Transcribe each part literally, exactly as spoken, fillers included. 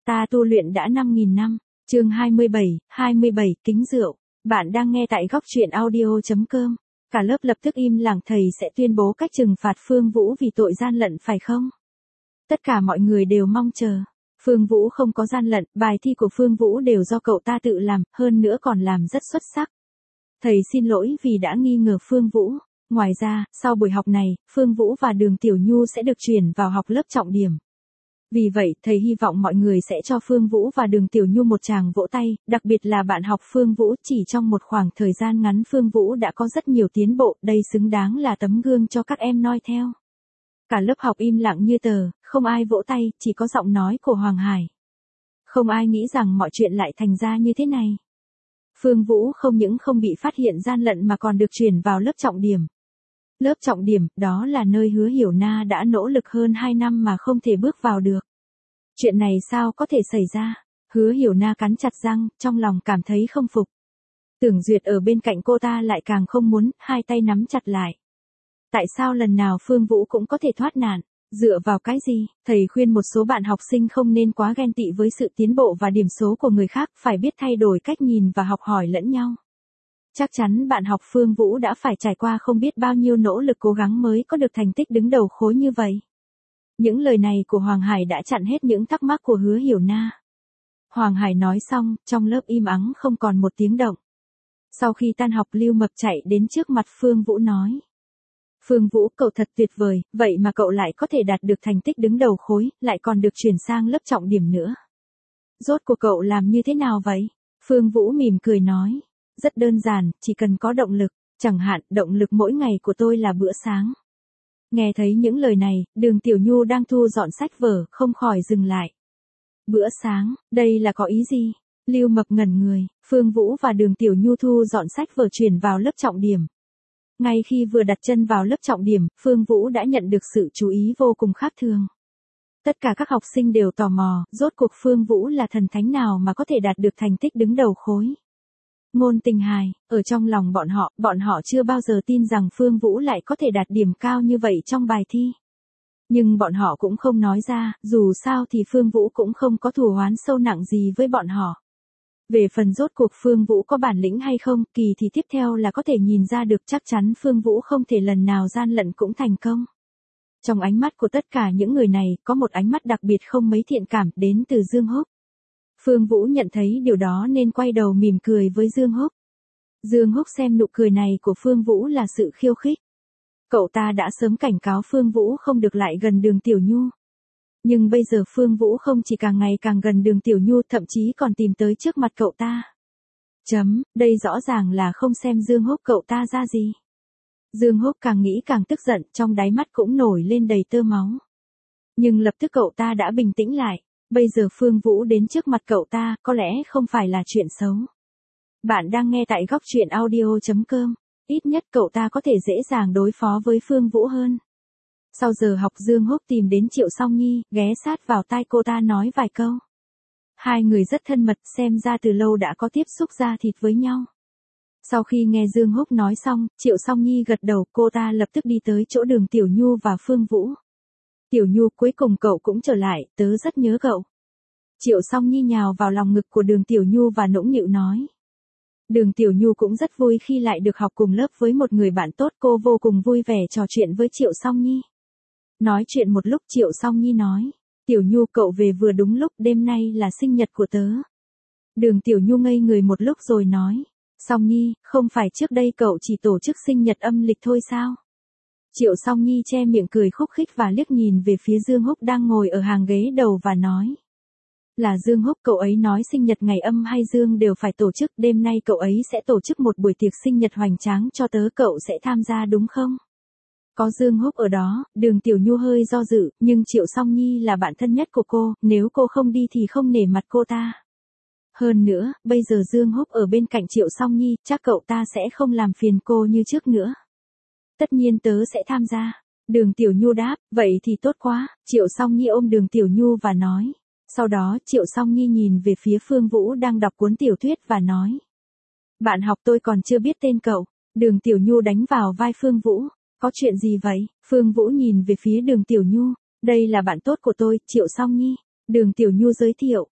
Ta tu luyện đã năm nghìn năm. Chương hai mươi bảy, hai mươi bảy, kính rượu. Bạn đang nghe tại góc truyện audio chấm com. Cả lớp lập tức im lặng, thầy sẽ tuyên bố cách trừng phạt Phương Vũ vì tội gian lận phải không? Tất cả mọi người đều mong chờ. Phương Vũ không có gian lận, bài thi của Phương Vũ đều do cậu ta tự làm, hơn nữa còn làm rất xuất sắc. Thầy xin lỗi vì đã nghi ngờ Phương Vũ. Ngoài ra, sau buổi học này, Phương Vũ và Đường Tiểu Nhu sẽ được chuyển vào học lớp trọng điểm. Vì vậy, thầy hy vọng mọi người sẽ cho Phương Vũ và Đường Tiểu Nhu một tràng vỗ tay, đặc biệt là bạn học Phương Vũ. Chỉ trong một khoảng thời gian ngắn Phương Vũ đã có rất nhiều tiến bộ, đây xứng đáng là tấm gương cho các em noi theo. Cả lớp học im lặng như tờ, không ai vỗ tay, chỉ có giọng nói của Hoàng Hải. Không ai nghĩ rằng mọi chuyện lại thành ra như thế này. Phương Vũ không những không bị phát hiện gian lận mà còn được chuyển vào lớp trọng điểm. Lớp trọng điểm, đó là nơi Hứa Hiểu Na đã nỗ lực hơn hai năm mà không thể bước vào được. Chuyện này sao có thể xảy ra? Hứa Hiểu Na cắn chặt răng, trong lòng cảm thấy không phục. Tưởng Duyệt ở bên cạnh cô ta lại càng không muốn, hai tay nắm chặt lại. Tại sao lần nào Phương Vũ cũng có thể thoát nạn? Dựa vào cái gì? Thầy khuyên một số bạn học sinh không nên quá ghen tị với sự tiến bộ và điểm số của người khác, phải biết thay đổi cách nhìn và học hỏi lẫn nhau. Chắc chắn bạn học Phương Vũ đã phải trải qua không biết bao nhiêu nỗ lực cố gắng mới có được thành tích đứng đầu khối như vậy. Những lời này của Hoàng Hải đã chặn hết những thắc mắc của Hứa Hiểu Na. Hoàng Hải nói xong, trong lớp im ắng không còn một tiếng động. Sau khi tan học Lưu Mập chạy đến trước mặt Phương Vũ nói. Phương Vũ, cậu thật tuyệt vời, vậy mà cậu lại có thể đạt được thành tích đứng đầu khối, lại còn được chuyển sang lớp trọng điểm nữa. Rốt cuộc cậu làm như thế nào vậy? Phương Vũ mỉm cười nói. Rất đơn giản, chỉ cần có động lực, chẳng hạn, động lực mỗi ngày của tôi là bữa sáng. Nghe thấy những lời này, Đường Tiểu Nhu đang thu dọn sách vở, không khỏi dừng lại. Bữa sáng, đây là có ý gì? Lưu Mập ngẩn người, Phương Vũ và Đường Tiểu Nhu thu dọn sách vở chuyển vào lớp trọng điểm. Ngay khi vừa đặt chân vào lớp trọng điểm, Phương Vũ đã nhận được sự chú ý vô cùng khác thường. Tất cả các học sinh đều tò mò, rốt cuộc Phương Vũ là thần thánh nào mà có thể đạt được thành tích đứng đầu khối. Ngôn Tình Hài, ở trong lòng bọn họ, bọn họ chưa bao giờ tin rằng Phương Vũ lại có thể đạt điểm cao như vậy trong bài thi. Nhưng bọn họ cũng không nói ra, dù sao thì Phương Vũ cũng không có thù oán sâu nặng gì với bọn họ. Về phần rốt cuộc Phương Vũ có bản lĩnh hay không, kỳ thì tiếp theo là có thể nhìn ra được, chắc chắn Phương Vũ không thể lần nào gian lận cũng thành công. Trong ánh mắt của tất cả những người này, có một ánh mắt đặc biệt không mấy thiện cảm, đến từ Dương Húc. Phương Vũ nhận thấy điều đó nên quay đầu mỉm cười với Dương Húc. Dương Húc xem nụ cười này của Phương Vũ là sự khiêu khích. Cậu ta đã sớm cảnh cáo Phương Vũ không được lại gần Đường Tiểu Nhu. Nhưng bây giờ Phương Vũ không chỉ càng ngày càng gần Đường Tiểu Nhu, thậm chí còn tìm tới trước mặt cậu ta. Chấm, đây rõ ràng là không xem Dương Húc cậu ta ra gì. Dương Húc càng nghĩ càng tức giận, trong đáy mắt cũng nổi lên đầy tơ máu. Nhưng lập tức cậu ta đã bình tĩnh lại. Bây giờ Phương Vũ đến trước mặt cậu ta, có lẽ không phải là chuyện xấu. Bạn đang nghe tại góc truyện audio chấm com. Ít nhất cậu ta có thể dễ dàng đối phó với Phương Vũ hơn. Sau giờ học Dương Húc tìm đến Triệu Song Nhi, ghé sát vào tai cô ta nói vài câu. Hai người rất thân mật, xem ra từ lâu đã có tiếp xúc da thịt với nhau. Sau khi nghe Dương Húc nói xong, Triệu Song Nhi gật đầu, cô ta lập tức đi tới chỗ Đường Tiểu Nhu và Phương Vũ. Tiểu Nhu, cuối cùng cậu cũng trở lại, tớ rất nhớ cậu. Triệu Song Nhi nhào vào lòng ngực của Đường Tiểu Nhu và nũng nịu nói. Đường Tiểu Nhu cũng rất vui khi lại được học cùng lớp với một người bạn tốt, cô vô cùng vui vẻ trò chuyện với Triệu Song Nhi. Nói chuyện một lúc Triệu Song Nhi nói. Tiểu Nhu, cậu về vừa đúng lúc, đêm nay là sinh nhật của tớ. Đường Tiểu Nhu ngây người một lúc rồi nói. Song Nhi, không phải trước đây cậu chỉ tổ chức sinh nhật âm lịch thôi sao? Triệu Song Nhi che miệng cười khúc khích và liếc nhìn về phía Dương Húc đang ngồi ở hàng ghế đầu và nói. Là Dương Húc, cậu ấy nói sinh nhật ngày âm hay dương đều phải tổ chức, đêm nay cậu ấy sẽ tổ chức một buổi tiệc sinh nhật hoành tráng cho tớ, cậu sẽ tham gia đúng không? Có Dương Húc ở đó, Đường Tiểu Nhu hơi do dự, nhưng Triệu Song Nhi là bạn thân nhất của cô, nếu cô không đi thì không nể mặt cô ta. Hơn nữa, bây giờ Dương Húc ở bên cạnh Triệu Song Nhi, chắc cậu ta sẽ không làm phiền cô như trước nữa. Tất nhiên tớ sẽ tham gia. Đường Tiểu Nhu đáp, vậy thì tốt quá. Triệu Song Nhi ôm Đường Tiểu Nhu và nói. Sau đó Triệu Song Nhi nhìn về phía Phương Vũ đang đọc cuốn tiểu thuyết và nói. Bạn học tôi còn chưa biết tên cậu. Đường Tiểu Nhu đánh vào vai Phương Vũ. Có chuyện gì vậy? Phương Vũ nhìn về phía Đường Tiểu Nhu. Đây là bạn tốt của tôi, Triệu Song Nhi. Đường Tiểu Nhu giới thiệu.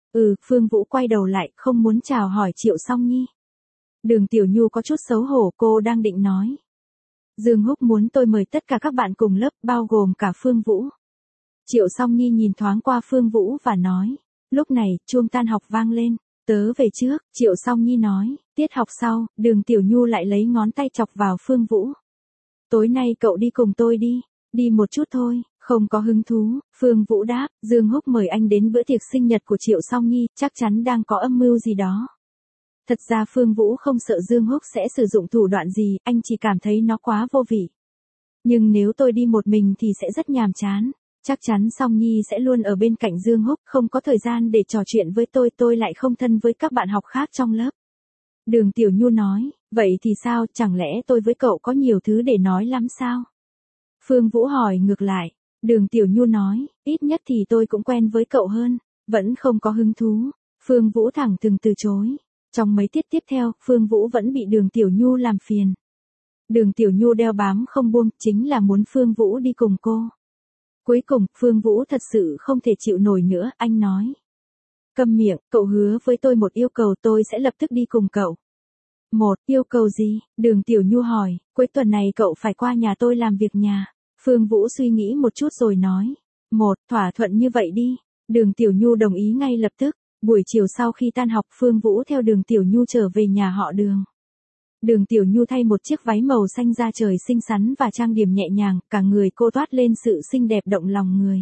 Ừ, Phương Vũ quay đầu lại, không muốn chào hỏi Triệu Song Nhi. Đường Tiểu Nhu có chút xấu hổ, cô đang định nói. Dương Húc muốn tôi mời tất cả các bạn cùng lớp, bao gồm cả Phương Vũ. Triệu Song Nhi nhìn thoáng qua Phương Vũ và nói. Lúc này, chuông tan học vang lên. Tớ về trước, Triệu Song Nhi nói. Tiết học sau, Đường Tiểu Nhu lại lấy ngón tay chọc vào Phương Vũ. Tối nay cậu đi cùng tôi đi. Đi một chút thôi, không có hứng thú. Phương Vũ đáp, Dương Húc mời anh đến bữa tiệc sinh nhật của Triệu Song Nhi, chắc chắn đang có âm mưu gì đó. Thật ra Phương Vũ không sợ Dương Húc sẽ sử dụng thủ đoạn gì, anh chỉ cảm thấy nó quá vô vị. Nhưng nếu tôi đi một mình thì sẽ rất nhàm chán. Chắc chắn Song Nhi sẽ luôn ở bên cạnh Dương Húc, không có thời gian để trò chuyện với tôi, tôi lại không thân với các bạn học khác trong lớp. Đường Tiểu Nhu nói, vậy thì sao, chẳng lẽ tôi với cậu có nhiều thứ để nói lắm sao? Phương Vũ hỏi ngược lại. Đường Tiểu Nhu nói, ít nhất thì tôi cũng quen với cậu hơn. Vẫn không có hứng thú. Phương Vũ thẳng thừng từ chối. Trong mấy tiết tiếp theo, Phương Vũ vẫn bị Đường Tiểu Nhu làm phiền. Đường Tiểu Nhu đeo bám không buông, chính là muốn Phương Vũ đi cùng cô. Cuối cùng, Phương Vũ thật sự không thể chịu nổi nữa, anh nói. Câm miệng, cậu hứa với tôi một yêu cầu, tôi sẽ lập tức đi cùng cậu. Một, yêu cầu gì? Đường Tiểu Nhu hỏi, cuối tuần này cậu phải qua nhà tôi làm việc nhà. Phương Vũ suy nghĩ một chút rồi nói. Một, thỏa thuận như vậy đi. Đường Tiểu Nhu đồng ý ngay lập tức. Buổi chiều sau khi tan học, Phương Vũ theo Đường Tiểu Nhu trở về nhà họ Đường. Đường Tiểu Nhu thay một chiếc váy màu xanh da trời xinh xắn và trang điểm nhẹ nhàng, cả người cô toát lên sự xinh đẹp động lòng người.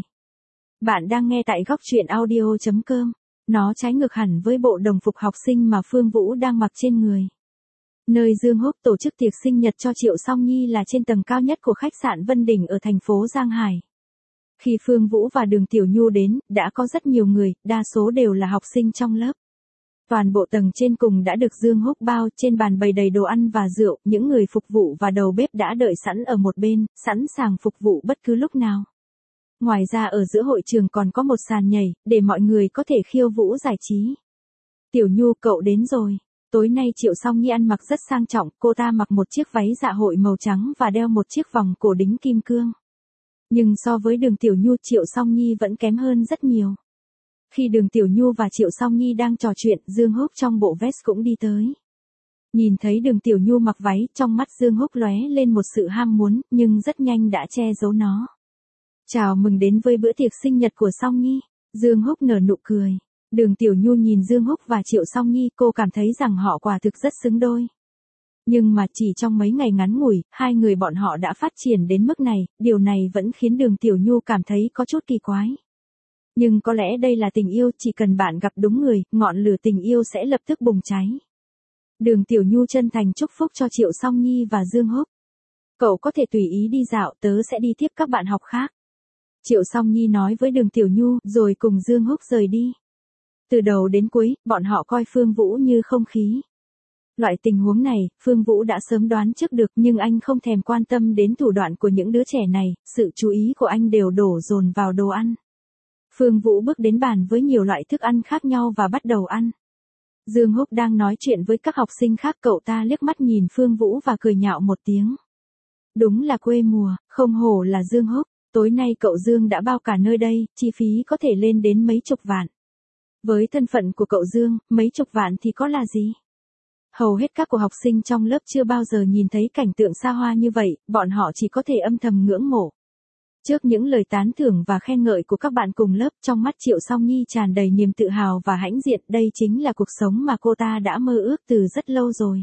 Bạn đang nghe tại góc truyện audio chấm com. Nó trái ngược hẳn với bộ đồng phục học sinh mà Phương Vũ đang mặc trên người. Nơi Dương Húc tổ chức tiệc sinh nhật cho Triệu Song Nhi là trên tầng cao nhất của khách sạn Vân Đình ở thành phố Giang Hải. Khi Phương Vũ và Đường Tiểu Nhu đến, đã có rất nhiều người, đa số đều là học sinh trong lớp. Toàn bộ tầng trên cùng đã được Dương Húc bao, trên bàn bày đầy đồ ăn và rượu, những người phục vụ và đầu bếp đã đợi sẵn ở một bên, sẵn sàng phục vụ bất cứ lúc nào. Ngoài ra ở giữa hội trường còn có một sàn nhảy, để mọi người có thể khiêu vũ giải trí. Tiểu Nhu, cậu đến rồi. Tối nay Triệu Song Nhi ăn mặc rất sang trọng, cô ta mặc một chiếc váy dạ hội màu trắng và đeo một chiếc vòng cổ đính kim cương. Nhưng so với Đường Tiểu Nhu, Triệu Song Nhi vẫn kém hơn rất nhiều. Khi Đường Tiểu Nhu và Triệu Song Nhi đang trò chuyện, Dương Húc trong bộ vest cũng đi tới. Nhìn thấy Đường Tiểu Nhu mặc váy, trong mắt Dương Húc lóe lên một sự ham muốn, nhưng rất nhanh đã che giấu nó. Chào mừng đến với bữa tiệc sinh nhật của Song Nhi. Dương Húc nở nụ cười. Đường Tiểu Nhu nhìn Dương Húc và Triệu Song Nhi, cô cảm thấy rằng họ quả thực rất xứng đôi. Nhưng mà chỉ trong mấy ngày ngắn ngủi, hai người bọn họ đã phát triển đến mức này, điều này vẫn khiến Đường Tiểu Nhu cảm thấy có chút kỳ quái. Nhưng có lẽ đây là tình yêu, chỉ cần bạn gặp đúng người, ngọn lửa tình yêu sẽ lập tức bùng cháy. Đường Tiểu Nhu chân thành chúc phúc cho Triệu Song Nhi và Dương Húc. Cậu có thể tùy ý đi dạo, tớ sẽ đi tiếp các bạn học khác. Triệu Song Nhi nói với Đường Tiểu Nhu, rồi cùng Dương Húc rời đi. Từ đầu đến cuối, bọn họ coi Phương Vũ như không khí. Loại tình huống này, Phương Vũ đã sớm đoán trước được, nhưng anh không thèm quan tâm đến thủ đoạn của những đứa trẻ này, sự chú ý của anh đều đổ dồn vào đồ ăn. Phương Vũ bước đến bàn với nhiều loại thức ăn khác nhau và bắt đầu ăn. Dương Húc đang nói chuyện với các học sinh khác, cậu ta liếc mắt nhìn Phương Vũ và cười nhạo một tiếng. Đúng là quê mùa, không hổ là Dương Húc, tối nay cậu Dương đã bao cả nơi đây, chi phí có thể lên đến mấy chục vạn. Với thân phận của cậu Dương, mấy chục vạn thì có là gì? Hầu hết các cô học sinh trong lớp chưa bao giờ nhìn thấy cảnh tượng xa hoa như vậy, bọn họ chỉ có thể âm thầm ngưỡng mộ. Trước những lời tán thưởng và khen ngợi của các bạn cùng lớp, trong mắt Triệu Song Nhi tràn đầy niềm tự hào và hãnh diện, đây chính là cuộc sống mà cô ta đã mơ ước từ rất lâu rồi.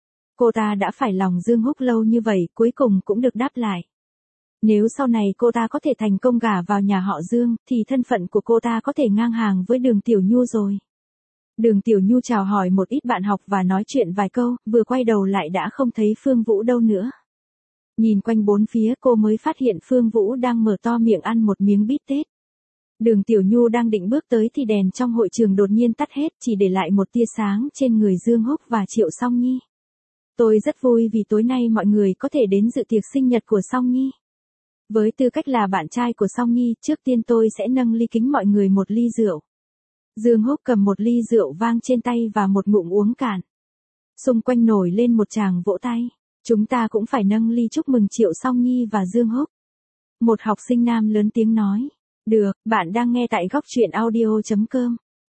Cô ta đã phải lòng Dương Húc lâu như vậy, cuối cùng cũng được đáp lại. Nếu sau này cô ta có thể thành công gả vào nhà họ Dương, thì thân phận của cô ta có thể ngang hàng với Đường Tiểu Nhu rồi. Đường Tiểu Nhu chào hỏi một ít bạn học và nói chuyện vài câu, vừa quay đầu lại đã không thấy Phương Vũ đâu nữa. Nhìn quanh bốn phía, cô mới phát hiện Phương Vũ đang mở to miệng ăn một miếng bít tết. Đường Tiểu Nhu đang định bước tới thì đèn trong hội trường đột nhiên tắt hết, chỉ để lại một tia sáng trên người Dương Húc và Triệu Song Nhi. Tôi rất vui vì tối nay mọi người có thể đến dự tiệc sinh nhật của Song Nhi. Với tư cách là bạn trai của Song Nhi, trước tiên tôi sẽ nâng ly kính mọi người một ly rượu. Dương Húc cầm một ly rượu vang trên tay và một ngụm uống cạn. Xung quanh nổi lên một tràng vỗ tay. Chúng ta cũng phải nâng ly chúc mừng Triệu Song Nhi và Dương Húc. Một học sinh nam lớn tiếng nói. Được, bạn đang nghe tại góc truyện audio chấm com.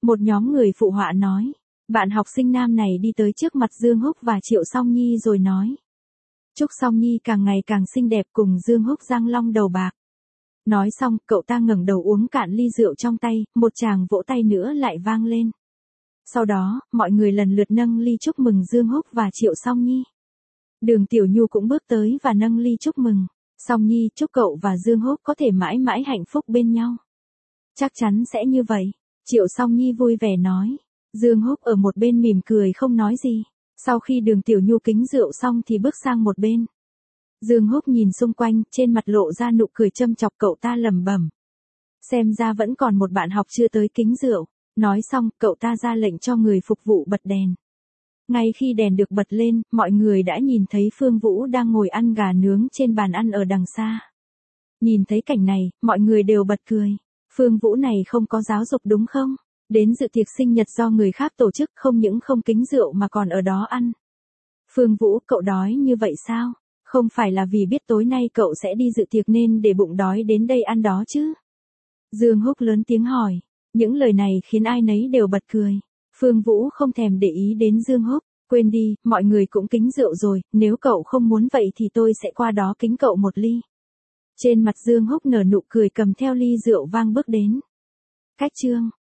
Một nhóm người phụ họa nói. Bạn học sinh nam này đi tới trước mặt Dương Húc và Triệu Song Nhi rồi nói. Chúc Song Nhi càng ngày càng xinh đẹp cùng Dương Húc răng long đầu bạc. Nói xong, cậu ta ngẩng đầu uống cạn ly rượu trong tay, một tràng vỗ tay nữa lại vang lên. Sau đó, mọi người lần lượt nâng ly chúc mừng Dương Húc và Triệu Song Nhi. Đường Tiểu Nhu cũng bước tới và nâng ly chúc mừng. Song Nhi, chúc cậu và Dương Húc có thể mãi mãi hạnh phúc bên nhau. Chắc chắn sẽ như vậy. Triệu Song Nhi vui vẻ nói. Dương Húc ở một bên mỉm cười không nói gì. Sau khi Đường Tiểu Nhu kính rượu xong thì bước sang một bên. Dương Húc nhìn xung quanh, trên mặt lộ ra nụ cười châm chọc, cậu ta lẩm bẩm. Xem ra vẫn còn một bạn học chưa tới kính rượu. Nói xong, cậu ta ra lệnh cho người phục vụ bật đèn. Ngay khi đèn được bật lên, mọi người đã nhìn thấy Phương Vũ đang ngồi ăn gà nướng trên bàn ăn ở đằng xa. Nhìn thấy cảnh này, mọi người đều bật cười. Phương Vũ này không có giáo dục đúng không? Đến dự tiệc sinh nhật do người khác tổ chức, không những không kính rượu mà còn ở đó ăn. Phương Vũ, cậu đói như vậy sao? Không phải là vì biết tối nay cậu sẽ đi dự tiệc nên để bụng đói đến đây ăn đó chứ? Dương Húc lớn tiếng hỏi. Những lời này khiến ai nấy đều bật cười. Phương Vũ không thèm để ý đến Dương Húc. Quên đi, mọi người cũng kính rượu rồi, nếu cậu không muốn vậy thì tôi sẽ qua đó kính cậu một ly. Trên mặt Dương Húc nở nụ cười cầm theo ly rượu vang bước đến. Cách chương